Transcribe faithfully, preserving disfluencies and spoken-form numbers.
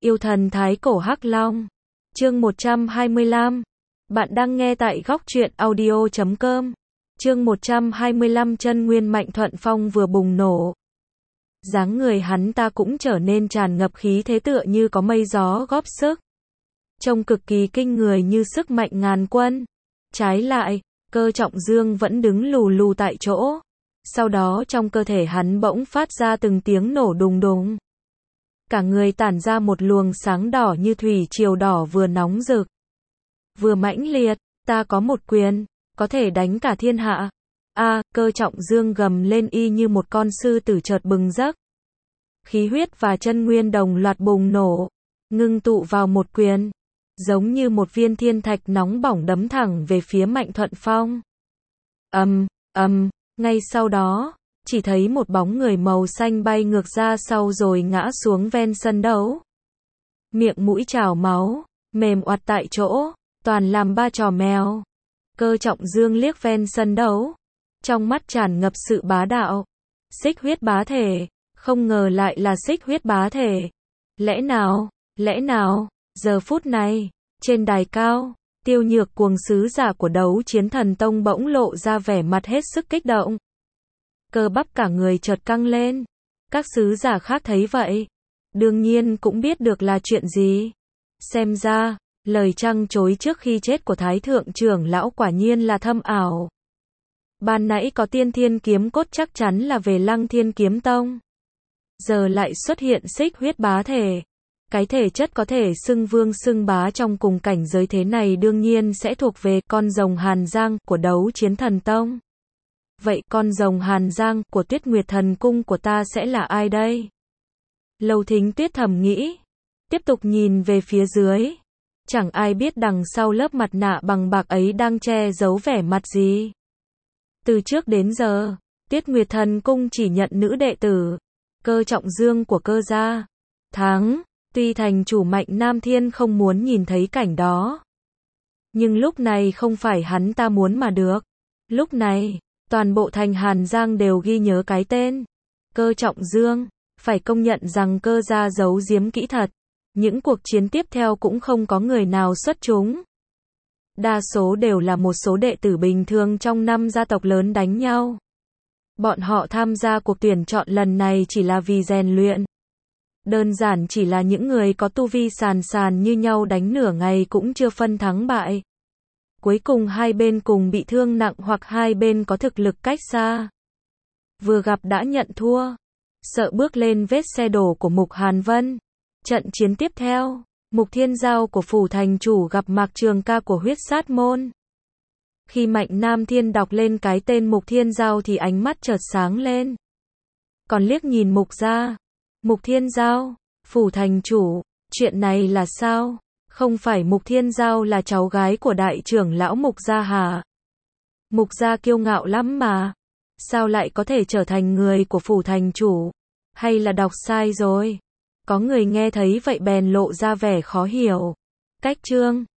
Yêu thần thái cổ Hắc Long. Chương một trăm hai mươi lăm. Bạn đang nghe tại góc truyện audio chấm com. Chương một trăm hai mươi lăm. Chân nguyên Mạnh Thuận Phong vừa bùng nổ. Dáng người hắn ta cũng trở nên tràn ngập khí thế tựa như có mây gió góp sức. Trông cực kỳ kinh người như sức mạnh ngàn quân. Trái lại, Cơ Trọng Dương vẫn đứng lù lù tại chỗ. Sau đó trong cơ thể hắn bỗng phát ra từng tiếng nổ đùng đùng. Cả người tản ra một luồng sáng đỏ như thủy triều đỏ vừa nóng rực, vừa mãnh liệt. Ta có một quyền, có thể đánh cả thiên hạ. A, Cơ Trọng Dương gầm lên y như một con sư tử chợt bừng giấc. Khí huyết và chân nguyên đồng loạt bùng nổ, ngưng tụ vào một quyền, giống như một viên thiên thạch nóng bỏng đấm thẳng về phía Mạnh Thuận Phong. Ầm, ầm, ngay sau đó, chỉ thấy một bóng người màu xanh bay ngược ra sau rồi ngã xuống ven sân đấu. Miệng mũi trào máu, mềm oặt tại chỗ, toàn làm ba trò mèo. Cơ Trọng Dương liếc ven sân đấu, trong mắt tràn ngập sự bá đạo. Xích huyết bá thể, không ngờ lại là xích huyết bá thể. Lẽ nào, lẽ nào, giờ phút này, trên đài cao, Tiêu Nhược Cuồng sứ giả của Đấu Chiến Thần Tông bỗng lộ ra vẻ mặt hết sức kích động. Cơ bắp cả người chợt căng lên. Các sứ giả khác thấy vậy, đương nhiên cũng biết được là chuyện gì. Xem ra, lời trăng trối trước khi chết của Thái Thượng trưởng lão quả nhiên là thâm ảo. Ban nãy có Tiên Thiên kiếm cốt chắc chắn là về Lăng Thiên Kiếm Tông. Giờ lại xuất hiện xích huyết bá thể. Cái thể chất có thể xưng vương xưng bá trong cùng cảnh giới thế này đương nhiên sẽ thuộc về con rồng Hàn Giang của Đấu Chiến Thần Tông. Vậy con rồng Hàn Giang của Tuyết Nguyệt Thần Cung của ta sẽ là ai đây? Lâu Thính Tuyết thầm nghĩ, tiếp tục nhìn về phía dưới. Chẳng ai biết đằng sau lớp mặt nạ bằng bạc ấy đang che giấu vẻ mặt gì. Từ trước đến giờ, Tuyết Nguyệt Thần Cung chỉ nhận nữ đệ tử, Cơ Trọng Dương của Cơ gia. Thắng, tuy thành chủ Mạnh Nam Thiên không muốn nhìn thấy cảnh đó. Nhưng lúc này không phải hắn ta muốn mà được. Lúc này, toàn bộ thành Hàn Giang đều ghi nhớ cái tên Cơ Trọng Dương. Phải công nhận rằng Cơ gia giấu giếm kỹ thật. Những cuộc chiến tiếp theo cũng không có người nào xuất chúng. Đa số đều là một số đệ tử bình thường trong năm gia tộc lớn đánh nhau. Bọn họ tham gia cuộc tuyển chọn lần này chỉ là vì rèn luyện. Đơn giản chỉ là những người có tu vi sàn sàn như nhau đánh nửa ngày cũng chưa phân thắng bại. Cuối cùng hai bên cùng bị thương nặng hoặc hai bên có thực lực cách xa. Vừa gặp đã nhận thua. Sợ bước lên vết xe đổ của Mục Hàn Vân. Trận chiến tiếp theo, Mục Thiên Giao của phủ thành chủ gặp Mạc Trường Ca của Huyết Sát Môn. Khi Mạnh Nam Thiên đọc lên cái tên Mục Thiên Giao thì ánh mắt chợt sáng lên. Còn liếc nhìn Mục gia. Mục Thiên Giao, phủ thành chủ, chuyện này là sao? Không phải Mục Thiên Giao là cháu gái của đại trưởng lão Mục gia hả? Mục gia kiêu ngạo lắm mà. Sao lại có thể trở thành người của phủ thành chủ? Hay là đọc sai rồi? Có người nghe thấy vậy bèn lộ ra vẻ khó hiểu. Cách chương